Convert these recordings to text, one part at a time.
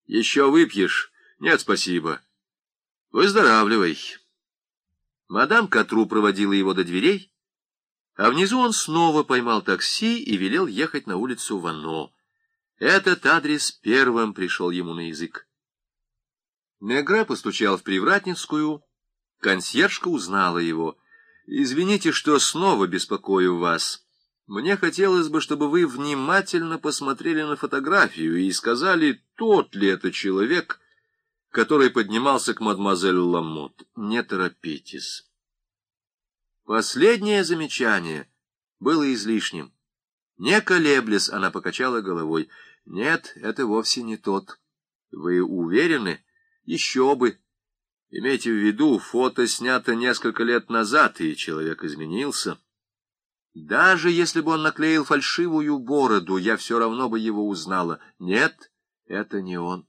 Еще выпьешь? Нет, спасибо. Выздоравливай. Мадам Катру проводила его до дверей, а внизу он снова поймал такси и велел ехать на улицу Вано. Этот адрес первым пришел ему на язык. Мегре постучал в Привратницкую. Консьержка узнала его. «Извините, что снова беспокою вас. Мне хотелось бы, чтобы вы внимательно посмотрели на фотографию и сказали, тот ли это человек, который поднимался к мадемуазель Ламотт. Не торопитесь». Последнее замечание было излишним. Не колеблясь, она покачала головой. «Нет, это вовсе не тот. Вы уверены? Еще бы. Имейте в виду, фото снято несколько лет назад, и человек изменился. Даже если бы он наклеил фальшивую бороду, я все равно бы его узнала. Нет, это не он».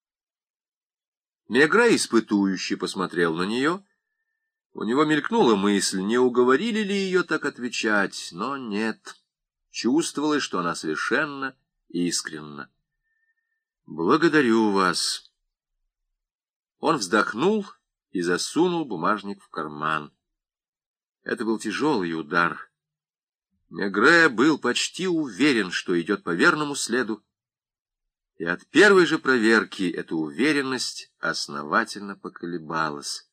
Мегре испытующе посмотрел на нее. У него мелькнула мысль, не уговорили ли ее так отвечать, но нет. Чувствовалось, что она совершенно искренна. «Благодарю вас». Он вздохнул и засунул бумажник в карман. Это был тяжелый удар. Мегре был почти уверен, что идет по верному следу, и от первой же проверки эта уверенность основательно поколебалась.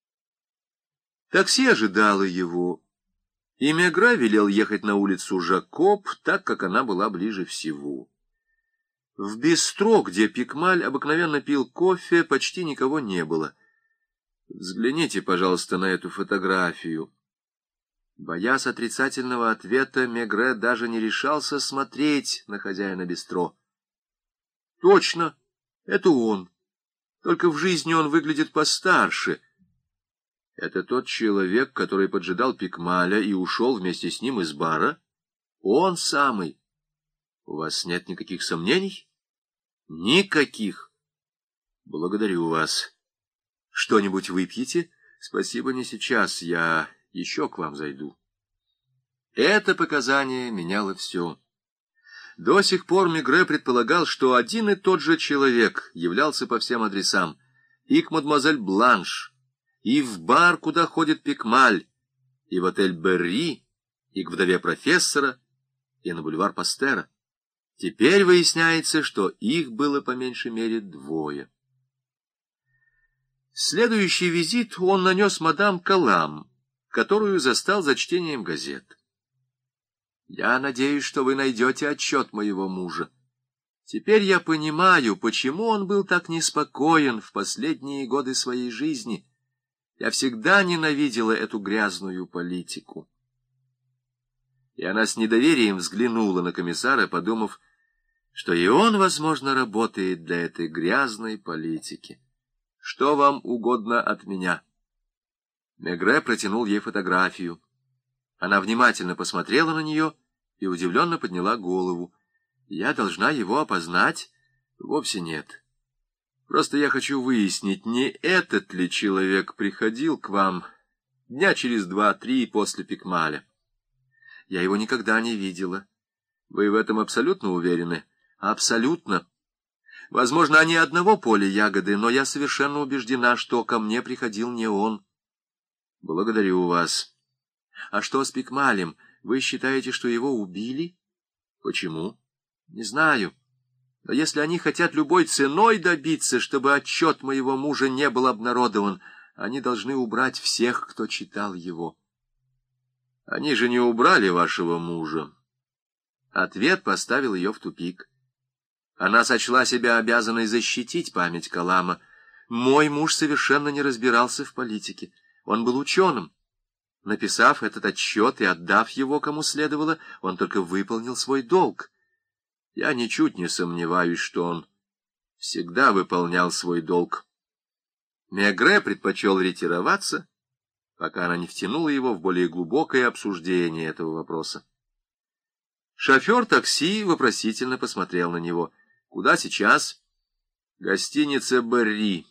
Такси ожидало его, и Мегре велел ехать на улицу Жакоб, так как она была ближе всего. В бистро, где Пикмаль обыкновенно пил кофе, почти никого не было. «Взгляните, пожалуйста, на эту фотографию». Боясь отрицательного ответа, Мегре даже не решался смотреть на хозяина бистро. Точно, это он. Только в жизни он выглядит постарше. Это тот человек, который поджидал Пикмаля и ушел вместе с ним из бара? Он самый. У вас нет никаких сомнений? Никаких. Благодарю вас. Что-нибудь выпьете? Спасибо, не сейчас. Я еще к вам зайду. Это показание меняло все. До сих пор Мегре предполагал, что один и тот же человек являлся по всем адресам. И к мадемуазель Бланш, и в бар, куда ходит Пикмаль, и в отель Берри, и к вдове профессора, и на бульвар Пастера. Теперь выясняется, что их было по меньшей мере двое. Следующий визит он нанес мадам Калам, которую застал за чтением газет. «Я надеюсь, что вы найдете отчет моего мужа. Теперь я понимаю, почему он был так неспокоен в последние годы своей жизни. Я всегда ненавидела эту грязную политику». И она с недоверием взглянула на комиссара, подумав, что и он, возможно, работает для этой грязной политики. «Что вам угодно от меня?» Мегре протянул ей фотографию. Она внимательно посмотрела на нее и удивленно подняла голову. «Я должна его опознать?» «Вовсе нет. Просто я хочу выяснить, не этот ли человек приходил к вам дня через 2-3 после Пикмаля. Я его никогда не видела. Вы в этом абсолютно уверены?» «Абсолютно. Возможно, они одного поля ягоды, но я совершенно убеждена, что ко мне приходил не он». «Благодарю вас. А что с Пикмалем? Вы считаете, что его убили?» «Почему?» «Не знаю. Но если они хотят любой ценой добиться, чтобы отчет моего мужа не был обнародован, они должны убрать всех, кто читал его». «Они же не убрали вашего мужа». Ответ поставил ее в тупик. Она сочла себя обязанной защитить память Калама. «Мой муж совершенно не разбирался в политике. Он был ученым. Написав этот отчет и отдав его кому следовало, он только выполнил свой долг. Я ничуть не сомневаюсь, что он всегда выполнял свой долг». Мегре предпочел ретироваться, пока она не втянула его в более глубокое обсуждение этого вопроса. Шофер такси вопросительно посмотрел на него. «Куда сейчас?» «Гостиница Берри».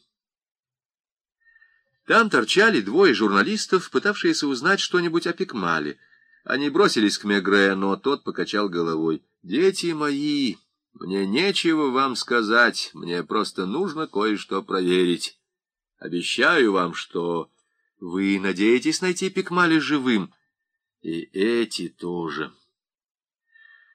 Там торчали двое журналистов, пытавшиеся узнать что-нибудь о Пикмале. Они бросились к Мегре, но тот покачал головой. «Дети мои, Мне нечего вам сказать, мне просто нужно кое-что проверить. Обещаю вам, что вы надеетесь найти Пикмали живым, и эти тоже».